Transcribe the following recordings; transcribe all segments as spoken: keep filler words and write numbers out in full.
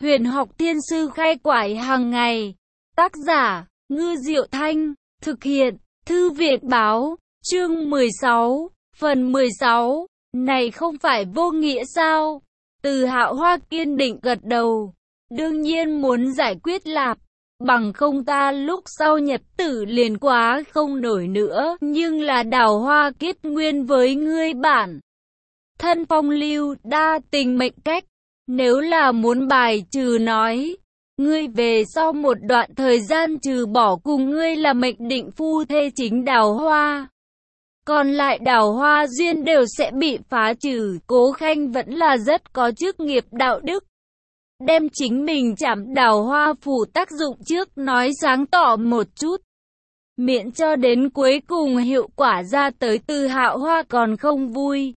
Huyền học thiên sư khai quải hàng ngày. Tác giả, Ngư Diệu Thanh. Thực hiện, Thư viện báo. Chương mười sáu, phần mười sáu. Này không phải vô nghĩa sao? Từ Hạo Hoa kiên định gật đầu. Đương nhiên muốn giải quyết Lạp. Bằng không ta lúc sau nhật tử liền quá không nổi nữa. Nhưng là Đào Hoa kết nguyên với ngươi bản thân phong lưu đa tình mệnh cách. Nếu là muốn bài trừ nói, ngươi về sau một đoạn thời gian trừ bỏ cùng ngươi là mệnh định phu thê chính Đào Hoa, còn lại Đào Hoa duyên đều sẽ bị phá trừ. Cố Khanh vẫn là rất có chức nghiệp đạo đức. Đem chính mình chạm Đào Hoa phủ tác dụng trước nói sáng tỏ một chút, miễn cho đến cuối cùng hiệu quả ra tới Từ Hạo Hoa còn không vui.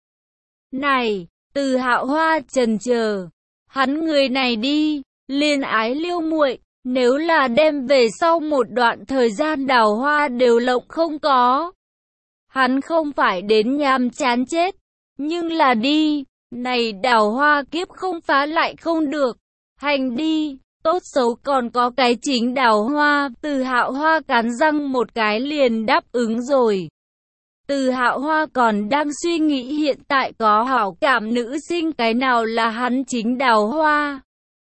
Này, Từ Hạo Hoa chần chờ, hắn người này đi, liên ái liêu muội, nếu là đem về sau một đoạn thời gian Đào Hoa đều lộng không có, hắn không phải đến nhàm chán chết, nhưng là đi, này Đào Hoa kiếp không phá lại không được, hành đi, tốt xấu còn có cái chính Đào Hoa. Từ Hạo Hoa cắn răng một cái liền đáp ứng rồi. Từ Hạo Hoa còn đang suy nghĩ hiện tại có hảo cảm nữ sinh cái nào là hắn chính Đào Hoa.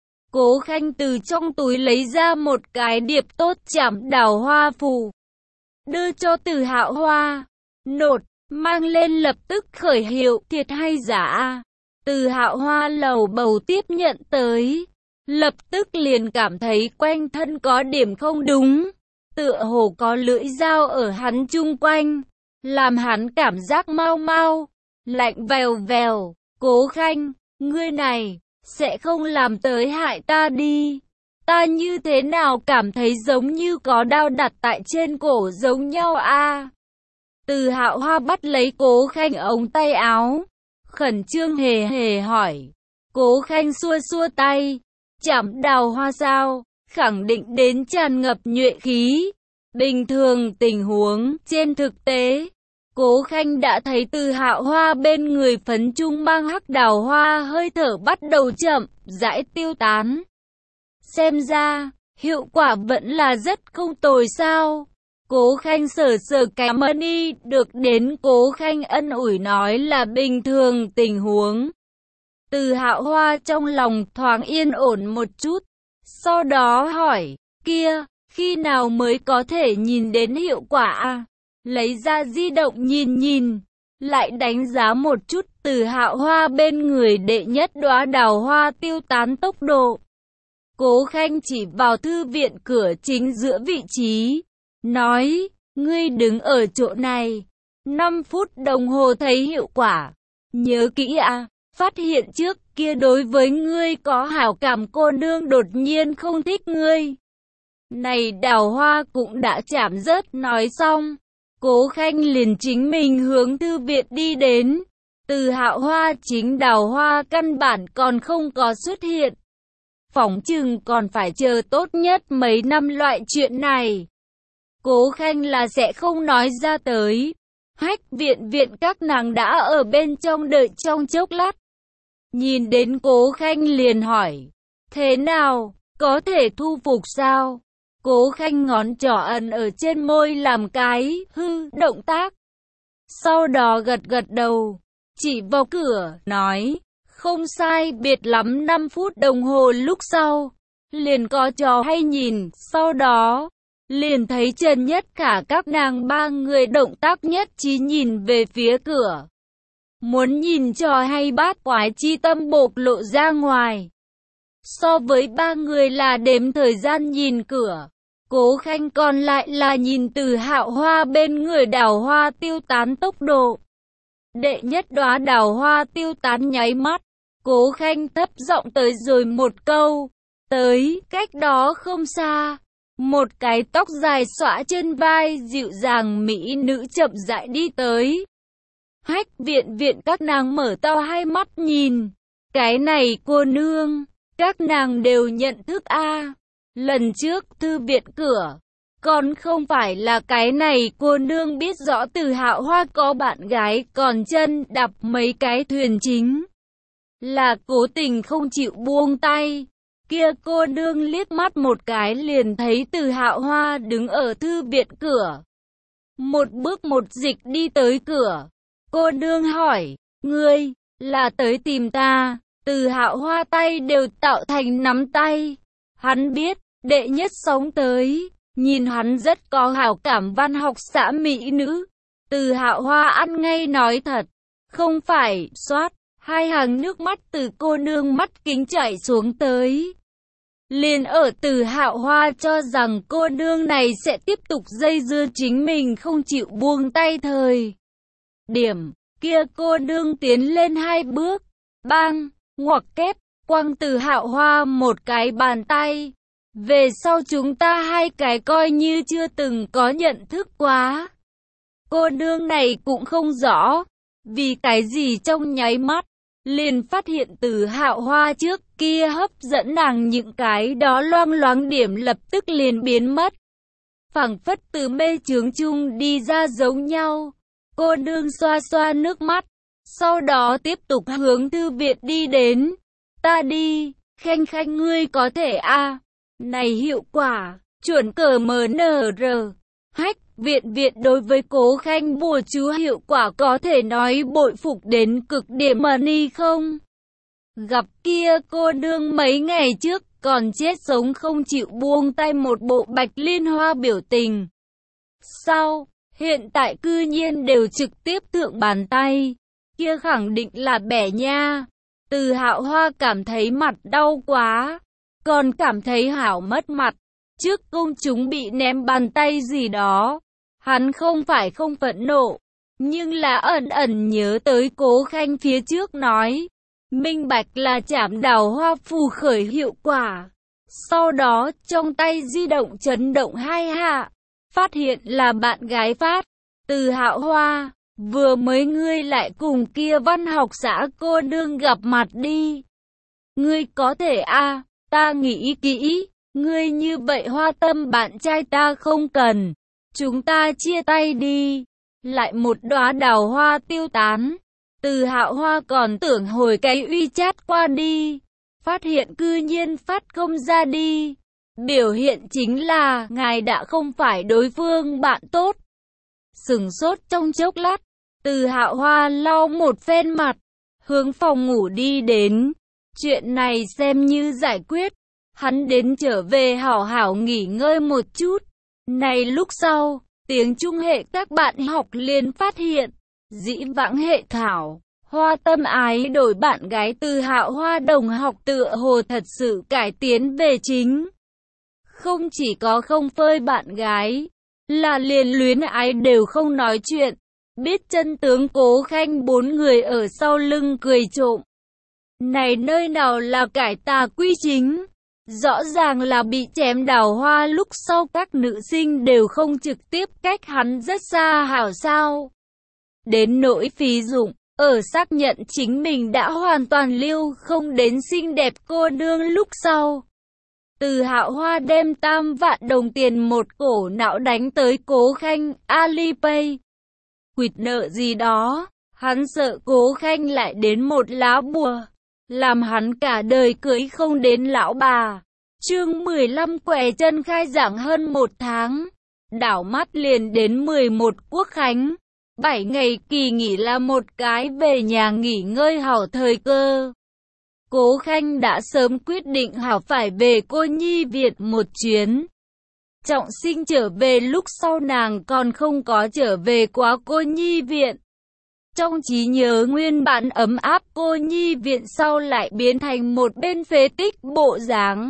Cố Khanh từ trong túi lấy ra một cái điệp tốt chạm Đào Hoa phù, đưa cho Từ Hạo Hoa. Nột, mang lên lập tức khởi hiệu, thiệt hay giả? Từ Hạo Hoa lầu bầu tiếp nhận tới, lập tức liền cảm thấy quanh thân có điểm không đúng, tựa hồ có lưỡi dao ở hắn chung quanh, làm hắn cảm giác mau mau, lạnh vèo vèo. Cố Khanh, ngươi này, sẽ không làm tới hại ta đi. Ta như thế nào cảm thấy giống như có đao đặt tại trên cổ giống nhau a? Từ Hạo Hoa bắt lấy Cố Khanh ống tay áo, khẩn trương hề hề hỏi. Cố Khanh xua xua tay, chạm Đào Hoa sao, khẳng định đến tràn ngập nhuệ khí. Bình thường tình huống, trên thực tế, Cố Khanh đã thấy Từ Hạo Hoa bên người phấn trung mang hắc Đào Hoa hơi thở bắt đầu chậm rãi tiêu tán. Xem ra, hiệu quả vẫn là rất không tồi sao. Cố Khanh sờ sờ cái mani, được đến Cố Khanh ân ủi nói là bình thường tình huống. Từ Hạo Hoa trong lòng thoáng yên ổn một chút, sau đó hỏi, kia, khi nào mới có thể nhìn đến hiệu quả à? Lấy ra di động nhìn nhìn, lại đánh giá một chút Từ Hạo Hoa bên người đệ nhất đóa Đào Hoa tiêu tán tốc độ. Cố Khanh chỉ vào thư viện cửa chính giữa vị trí, nói, ngươi đứng ở chỗ này, năm phút đồng hồ thấy hiệu quả. Nhớ kỹ à, phát hiện trước kia đối với ngươi có hảo cảm cô nương đột nhiên không thích ngươi. Này Đào Hoa cũng đã chạm rớt. Nói xong, Cố Khanh liền chính mình hướng thư viện đi đến. Từ Hạo Hoa chính Đào Hoa căn bản còn không có xuất hiện. Phỏng chừng còn phải chờ tốt nhất mấy năm loại chuyện này. Cố Khanh là sẽ không nói ra tới. Hách viện viện các nàng đã ở bên trong đợi trong chốc lát. Nhìn đến Cố Khanh liền hỏi, thế nào, có thể thu phục sao? Cố Khanh ngón trỏ ẩn ở trên môi làm cái hư động tác. Sau đó gật gật đầu, chỉ vào cửa, nói, không sai biệt lắm năm phút đồng hồ lúc sau, liền có trò hay nhìn. Sau đó, liền thấy Trần Nhất Khả các nàng ba người động tác nhất trí nhìn về phía cửa. Muốn nhìn trò hay bát quái chi tâm bộc lộ ra ngoài. So với ba người là đếm thời gian nhìn cửa, Cố Khanh còn lại là nhìn Từ Hạo Hoa bên người Đào Hoa tiêu tán tốc độ. Đệ nhất đóa Đào Hoa tiêu tán nháy mắt, Cố Khanh thấp giọng tới rồi một câu, tới, cách đó không xa, một cái tóc dài xõa trên vai dịu dàng mỹ nữ chậm rãi đi tới. Hách viện viện các nàng mở to hai mắt nhìn, cái này cô nương, các nàng đều nhận thức a. Lần trước thư viện cửa, còn không phải là cái này cô nương biết rõ Từ Hạo Hoa có bạn gái còn chân đạp mấy cái thuyền chính. Là cố tình không chịu buông tay. Kia cô nương liếc mắt một cái liền thấy Từ Hạo Hoa đứng ở thư viện cửa. Một bước một dịch đi tới cửa. Cô nương hỏi, ngươi, là tới tìm ta? Từ Hạo Hoa tay đều tạo thành nắm tay. Hắn biết, đệ nhất sống tới, nhìn hắn rất có hảo cảm văn học xã mỹ nữ. Từ Hạo Hoa ăn ngay nói thật, không phải, xoát, hai hàng nước mắt từ cô nương mắt kính chảy xuống tới. Liền ở Từ Hạo Hoa cho rằng cô nương này sẽ tiếp tục dây dưa chính mình không chịu buông tay thời điểm, kia cô nương tiến lên hai bước, bang, ngoặc kép, quăng Từ Hạo Hoa một cái bàn tay. Về sau chúng ta hai cái coi như chưa từng có nhận thức quá. Cô nương này cũng không rõ, vì cái gì trong nháy mắt, liền phát hiện Từ Hạo Hoa trước kia hấp dẫn nàng những cái đó loang loáng điểm lập tức liền biến mất. Phảng phất từ mê chướng chung đi ra giống nhau. Cô nương xoa xoa nước mắt, sau đó tiếp tục hướng thư viện đi đến. Ta đi, Khanh Khanh ngươi có thể a à. Này hiệu quả, chuẩn cờ mờ nờ rờ. Hách, viện viện đối với Cố Khanh bùa chú hiệu quả có thể nói bội phục đến cực điểm mà ni không? Gặp kia cô nương mấy ngày trước còn chết sống không chịu buông tay một bộ bạch liên hoa biểu tình. Sau, hiện tại cư nhiên đều trực tiếp thượng bàn tay, kia khẳng định là bẻ nha. Từ Hạo Hoa cảm thấy mặt đau quá, còn cảm thấy hảo mất mặt. Trước công chúng bị ném bàn tay gì đó, hắn không phải không phẫn nộ, nhưng là ẩn ẩn nhớ tới Cố Khanh phía trước nói, minh bạch là chảm đào hoa phù khởi hiệu quả. Sau đó trong tay di động chấn động hai hạ, phát hiện là bạn gái phát. Từ Hạo Hoa, vừa mới ngươi lại cùng kia văn học xã cô nương gặp mặt đi. Ngươi có thể a à, ta nghĩ kỹ. Ngươi như vậy hoa tâm bạn trai ta không cần. Chúng ta chia tay đi. Lại một đóa đào hoa tiêu tán. Từ Hạo Hoa còn tưởng hồi cái uy chat qua đi. Phát hiện cư nhiên phát không ra đi. Biểu hiện chính là ngài đã không phải đối phương bạn tốt. Sửng sốt trong chốc lát. Từ Hạo Hoa lau một phen mặt. Hướng phòng ngủ đi đến. Chuyện này xem như giải quyết. Hắn đến trở về hảo hảo nghỉ ngơi một chút. Này lúc sau, tiếng Trung hệ các bạn học liền phát hiện, dĩ vãng hệ thảo, hoa tâm ái đổi bạn gái Từ Hạo Hoa đồng học tựa hồ thật sự cải tiến về chính. Không chỉ có không phơi bạn gái, là liền luyến ái đều không nói chuyện. Biết chân tướng Cố Khanh bốn người ở sau lưng cười trộm. Này nơi nào là cải tà quy chính? Rõ ràng là bị chém đào hoa lúc sau các nữ sinh đều không trực tiếp cách hắn rất xa hảo sao. Đến nỗi phí dụng, ở xác nhận chính mình đã hoàn toàn lưu không đến xinh đẹp cô nương lúc sau. Từ Hạo Hoa đem tam vạn đồng tiền một cổ não đánh tới Cố Khanh, Alipay. Quỵt nợ gì đó, hắn sợ Cố Khanh lại đến một lá bùa. Làm hắn cả đời cưới không đến lão bà. Chương mười lăm quẻ chân khai giảng hơn một tháng. Đảo mắt liền đến mười một Quốc Khánh. bảy ngày kỳ nghỉ là một cái về nhà nghỉ ngơi hảo thời cơ. Cố Khanh đã sớm quyết định hảo phải về cô nhi viện một chuyến. Trọng Sinh trở về lúc sau nàng còn không có trở về quá cô nhi viện. Trong trí nhớ nguyên bản ấm áp cô nhi viện sau lại biến thành một bên phế tích bộ dáng.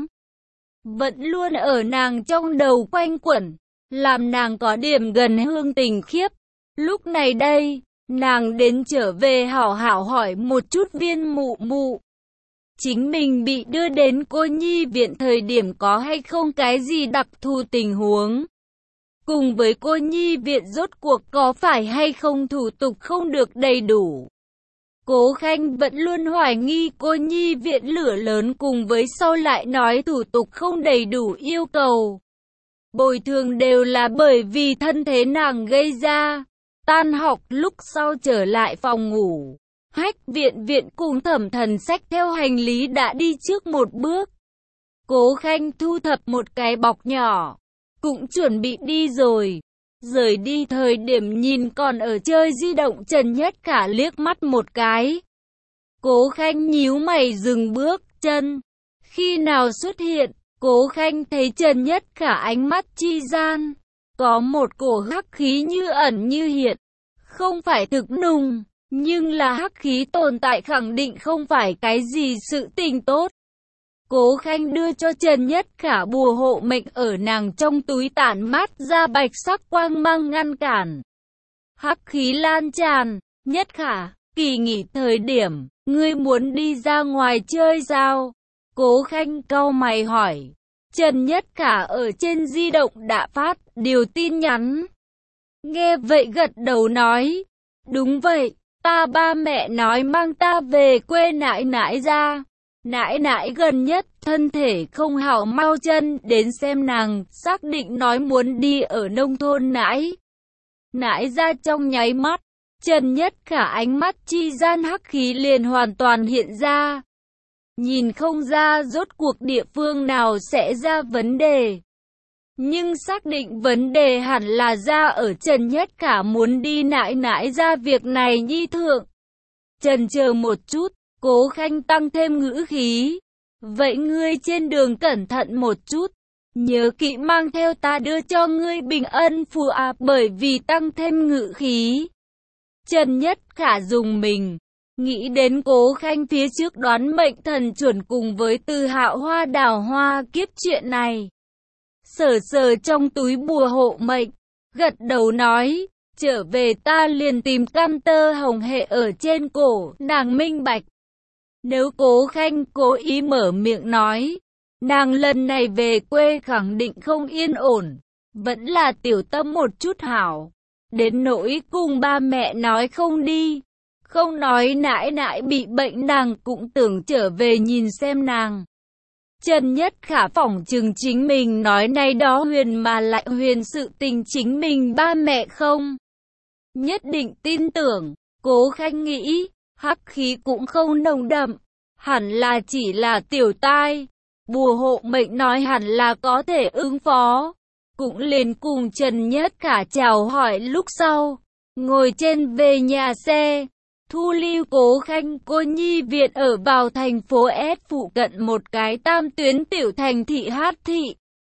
Vẫn luôn ở nàng trong đầu quanh quẩn, làm nàng có điểm gần hương tình khiếp. Lúc này đây, nàng đến trở về hảo hảo hỏi một chút viên mụ mụ. Chính mình bị đưa đến cô nhi viện thời điểm có hay không cái gì đặc thù tình huống. Cùng với cô nhi viện rốt cuộc có phải hay không thủ tục không được đầy đủ. Cố Khanh vẫn luôn hoài nghi cô nhi viện lửa lớn cùng với sau lại nói thủ tục không đầy đủ yêu cầu. Bồi thường đều là bởi vì thân thế nàng gây ra. Tan học lúc sau trở lại phòng ngủ. Hách viện viện cùng Thẩm Thần xách theo hành lý đã đi trước một bước. Cố Khanh thu thập một cái bọc nhỏ, cũng chuẩn bị đi rồi. Rời đi thời điểm nhìn còn ở chơi di động Trần Nhất Khả liếc mắt một cái. Cố Khanh nhíu mày dừng bước chân. Khi nào xuất hiện, Cố Khanh thấy Trần Nhất Khả ánh mắt chi gian, có một cổ hắc khí như ẩn như hiện. Không phải thực nùng, nhưng là hắc khí tồn tại khẳng định không phải cái gì sự tình tốt. Cố Khanh đưa cho Trần Nhất Khả bùa hộ mệnh ở nàng trong túi tản mát ra bạch sắc quang mang ngăn cản. Hắc khí lan tràn, Nhất Khả, kỳ nghỉ thời điểm, ngươi muốn đi ra ngoài chơi sao? Cố Khanh cau mày hỏi. Trần Nhất Khả ở trên di động đã phát điều tin nhắn. Nghe vậy gật đầu nói, đúng vậy, ta ba mẹ nói mang ta về quê nãi nãi ra. Nãi nãi gần nhất thân thể không hảo mau chân đến xem nàng, xác định nói muốn đi ở nông thôn nãi. Nãi ra trong nháy mắt, Trần Nhất Khả ánh mắt chi gian hắc khí liền hoàn toàn hiện ra. Nhìn không ra rốt cuộc địa phương nào sẽ ra vấn đề. Nhưng xác định vấn đề hẳn là ra ở Trần Nhất Khả muốn đi nãi nãi ra việc này nhi thượng. Chần chờ một chút, Cố Khanh tăng thêm ngữ khí. Vậy ngươi trên đường cẩn thận một chút. Nhớ kỹ mang theo ta đưa cho ngươi bình ân phù à, bởi vì tăng thêm ngữ khí. Trần Nhất Khả dùng mình. Nghĩ đến Cố Khanh phía trước đoán mệnh thần chuẩn cùng với Từ Hạo Hoa đào hoa kiếp chuyện này. Sờ sờ trong túi bùa hộ mệnh, gật đầu nói, trở về ta liền tìm cam tơ hồng hệ ở trên cổ, nàng minh bạch. Nếu Cố Khanh cố ý mở miệng nói, nàng lần này về quê khẳng định không yên ổn, vẫn là tiểu tâm một chút hảo. Đến nỗi cùng ba mẹ nói không đi, không nói nãi nãi bị bệnh nàng cũng tưởng trở về nhìn xem nàng. Trần Nhất Khả phỏng chừng chính mình nói này đó huyền mà lại huyền sự tình chính mình ba mẹ không. Nhất định tin tưởng, Cố Khanh nghĩ, hắc khí cũng không nồng đậm, hẳn là chỉ là tiểu tai. Bùa hộ mệnh nói hẳn là có thể ứng phó. Cũng liền cùng Trần Nhất Khả chào hỏi lúc sau, ngồi trên về nhà xe. Thu lưu Cố Khanh cô nhi viện ở vào thành phố S phụ cận một cái tam tuyến tiểu thành thị Hát Thị.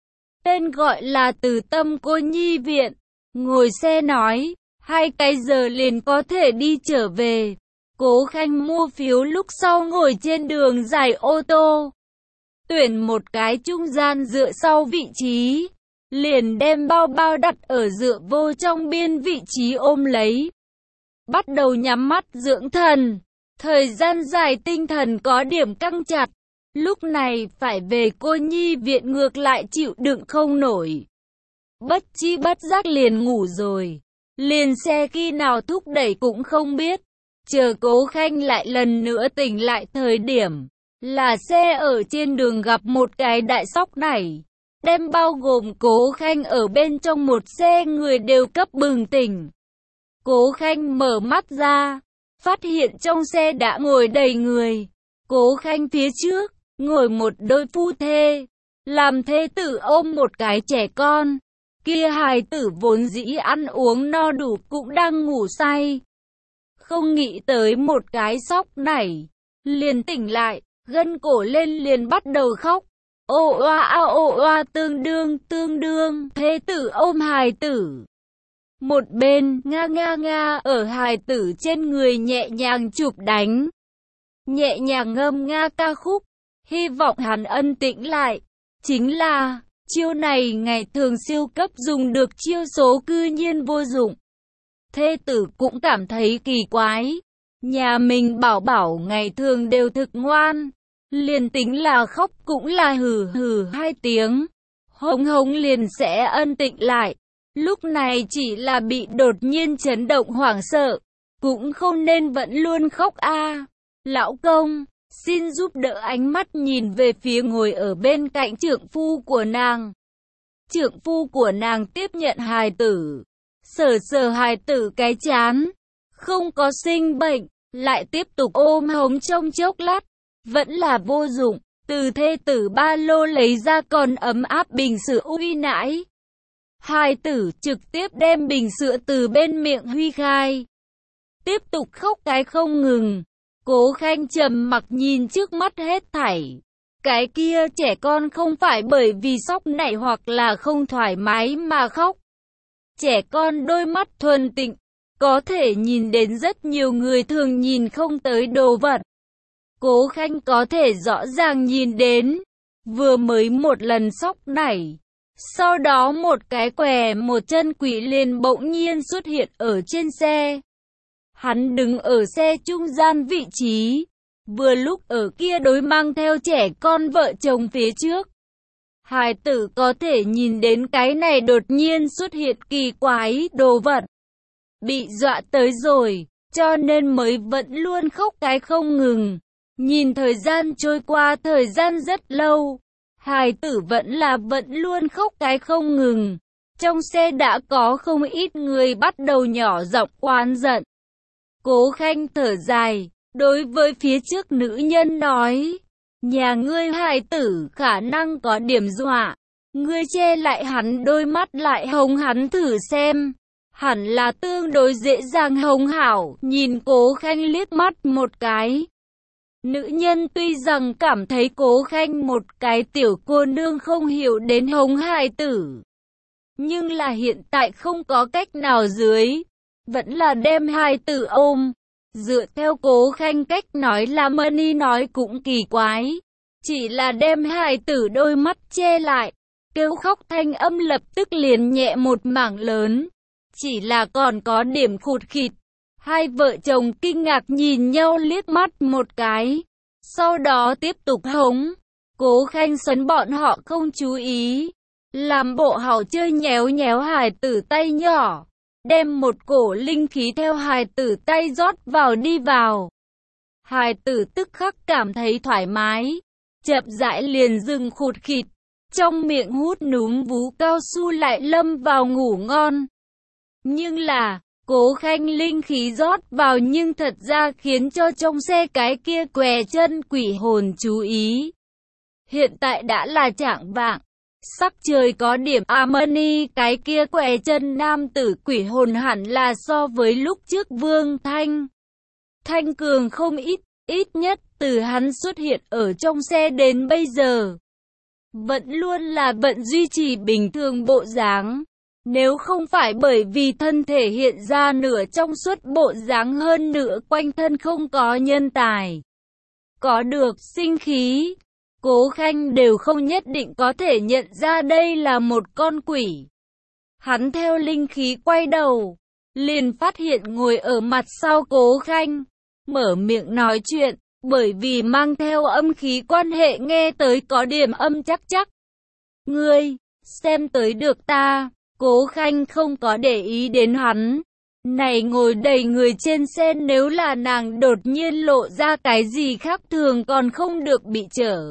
Tên gọi là Từ Tâm cô nhi viện. Ngồi xe nói, hai cái giờ liền có thể đi trở về. Cố Khanh mua phiếu lúc sau ngồi trên đường dài ô tô. Tuyển một cái trung gian dựa sau vị trí. Liền đem bao bao đặt ở dựa vô trong biên vị trí ôm lấy. Bắt đầu nhắm mắt dưỡng thần. Thời gian dài tinh thần có điểm căng chặt. Lúc này phải về cô nhi viện ngược lại chịu đựng không nổi. Bất chi bất giác liền ngủ rồi. Liền xe khi nào thúc đẩy cũng không biết. Chờ Cố Khanh lại lần nữa tỉnh lại thời điểm. Là xe ở trên đường gặp một cái đại sóc nảy. Đem bao gồm Cố Khanh ở bên trong một xe người đều cấp bừng tỉnh. Cố Khanh mở mắt ra, phát hiện trong xe đã ngồi đầy người. Cố Khanh phía trước, ngồi một đôi phu thê, làm thê tử ôm một cái trẻ con. Kia hài tử vốn dĩ ăn uống no đủ cũng đang ngủ say. Không nghĩ tới một cái sóc nảy, liền tỉnh lại, gân cổ lên liền bắt đầu khóc. Ô oa a ô oa tương đương tương đương, thê tử ôm hài tử. Một bên, nga nga nga, ở hài tử trên người nhẹ nhàng chụp đánh. Nhẹ nhàng ngâm nga ca khúc, hy vọng hắn ân tĩnh lại. Chính là, chiêu này ngày thường siêu cấp dùng được chiêu số cư nhiên vô dụng. Thê tử cũng cảm thấy kỳ quái. Nhà mình bảo bảo ngày thường đều thực ngoan. Liền tính là khóc cũng là hừ hừ hai tiếng. Hống hống liền sẽ ân tĩnh lại. Lúc này chỉ là bị đột nhiên chấn động hoảng sợ. Cũng không nên vẫn luôn khóc a à. Lão công, xin giúp đỡ ánh mắt nhìn về phía ngồi ở bên cạnh trượng phu của nàng. Trượng phu của nàng tiếp nhận hài tử. Sờ sờ hài tử cái chán. Không có sinh bệnh. Lại tiếp tục ôm hống trong chốc lát. Vẫn là vô dụng. từ thê tử ba lô lấy ra con ấm áp bình sữa uy nãi. Hài tử trực tiếp đem bình sữa từ bên miệng Huy khai. Tiếp tục khóc cái không ngừng. Cố Khanh trầm mặc nhìn trước mắt hết thảy. Cái kia trẻ con không phải bởi vì sốc nảy hoặc là không thoải mái mà khóc. Trẻ con đôi mắt thuần tịnh, có thể nhìn đến rất nhiều người thường nhìn không tới đồ vật. Cố Khanh có thể rõ ràng nhìn đến, vừa mới một lần sốc nảy. Sau đó một cái què một chân quỷ liền bỗng nhiên xuất hiện ở trên xe. Hắn đứng ở xe trung gian vị trí, vừa lúc ở kia đối mang theo trẻ con vợ chồng phía trước. Hài tử có thể nhìn đến cái này đột nhiên xuất hiện kỳ quái đồ vật. Bị dọa tới rồi, cho nên mới vẫn luôn khóc cái không ngừng. Nhìn thời gian trôi qua thời gian rất lâu. Hài tử vẫn là vẫn luôn khóc cái không ngừng. Trong xe đã có không ít người bắt đầu nhỏ giọng oán giận. Cố Khanh thở dài, đối với phía trước nữ nhân nói. Nhà ngươi hài tử khả năng có điểm dọa. Ngươi che lại hắn đôi mắt lại hống hắn thử xem. Hẳn là tương đối dễ dàng hống hảo. Nhìn Cố Khanh liếc mắt một cái. Nữ nhân tuy rằng cảm thấy Cố Khanh một cái tiểu cô nương không hiểu đến hống hài tử. Nhưng là hiện tại không có cách nào dưới. Vẫn là đem hài tử ôm. Dựa theo Cố Khanh cách nói là Mani nói cũng kỳ quái. Chỉ là đem hài tử đôi mắt che lại. Kêu khóc thanh âm lập tức liền nhẹ một mảng lớn. Chỉ là còn có điểm khụt khịt. Hai vợ chồng kinh ngạc nhìn nhau liếc mắt một cái. Sau đó tiếp tục hống. Cố Khanh sấn bọn họ không chú ý. Làm bộ hảo chơi nhéo nhéo hài tử tay nhỏ. Đem một cổ linh khí theo hài tử tay rót vào đi vào. Hài tử tức khắc cảm thấy thoải mái. Chậm rãi liền dừng khụt khịt. Trong miệng hút núm vú cao su lại lâm vào ngủ ngon. Nhưng là, Cố Khanh linh khí rót vào nhưng thật ra khiến cho trong xe cái kia què chân quỷ hồn chú ý. Hiện tại đã là chạng vạng. Sắc trời có điểm Amani, cái kia què chân nam tử quỷ hồn hẳn là so với lúc trước Vương Thanh. Thanh cường không ít, ít nhất từ hắn xuất hiện ở trong xe đến bây giờ. Vẫn luôn là vẫn duy trì bình thường bộ dáng. Nếu không phải bởi vì thân thể hiện ra nửa trong suốt bộ dáng hơn nữa quanh thân không có nhân tài. Có được sinh khí. Cố Khanh đều không nhất định có thể nhận ra đây là một con quỷ. Hắn theo linh khí quay đầu, liền phát hiện ngồi ở mặt sau Cố Khanh, mở miệng nói chuyện, bởi vì mang theo âm khí quan hệ nghe tới có điểm âm chắc chắc. Ngươi, xem tới được ta, Cố Khanh không có để ý đến hắn. Này ngồi đầy người trên xe, nếu là nàng đột nhiên lộ ra cái gì khác thường còn không được bị trở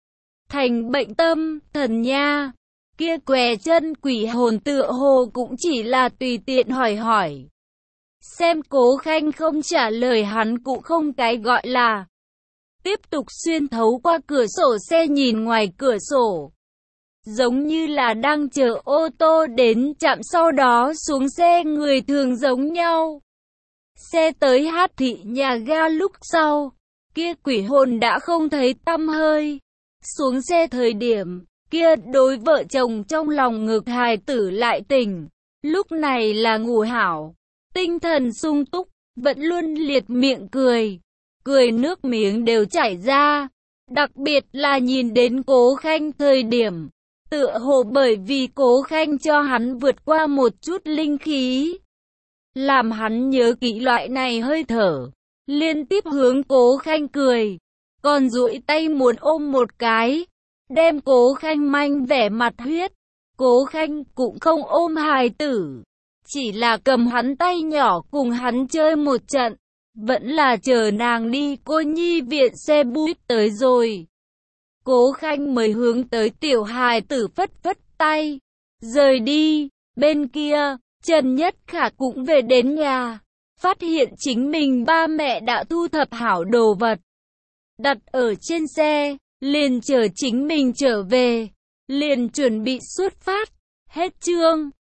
thành bệnh tâm thần nha. Kia què chân quỷ hồn tựa hồ cũng chỉ là tùy tiện hỏi hỏi. Xem Cố Khanh không trả lời, hắn cũng không cái gọi là. Tiếp tục xuyên thấu qua cửa sổ xe nhìn ngoài cửa sổ. Giống như là đang chờ ô tô đến trạm sau đó xuống xe người thường giống nhau. Xe tới Hát Thị nhà ga lúc sau, kia quỷ hồn đã không thấy tăm hơi. Xuống xe thời điểm, kia đối vợ chồng trong lòng ngực hài tử lại tỉnh. Lúc này là ngủ hảo, tinh thần sung túc, vẫn luôn liệt miệng cười. Cười nước miếng đều chảy ra. Đặc biệt là nhìn đến Cố Khanh thời điểm, tựa hồ bởi vì Cố Khanh cho hắn vượt qua một chút linh khí, làm hắn nhớ kỹ loại này hơi thở. Liên tiếp hướng Cố Khanh cười, còn duỗi tay muốn ôm một cái, đem Cố Khanh manh vẻ mặt huyết. Cố Khanh cũng không ôm hài tử, chỉ là cầm hắn tay nhỏ cùng hắn chơi một trận. Vẫn là chờ nàng đi cô nhi viện xe buýt tới rồi, Cố Khanh mới hướng tới tiểu hài tử phất phất tay, rời đi. Bên kia, Trần Nhất Khả cũng về đến nhà, phát hiện chính mình ba mẹ đã thu thập hảo đồ vật, đặt ở trên xe. liền chờ chính mình trở về, liền chuẩn bị xuất phát. Hết chương.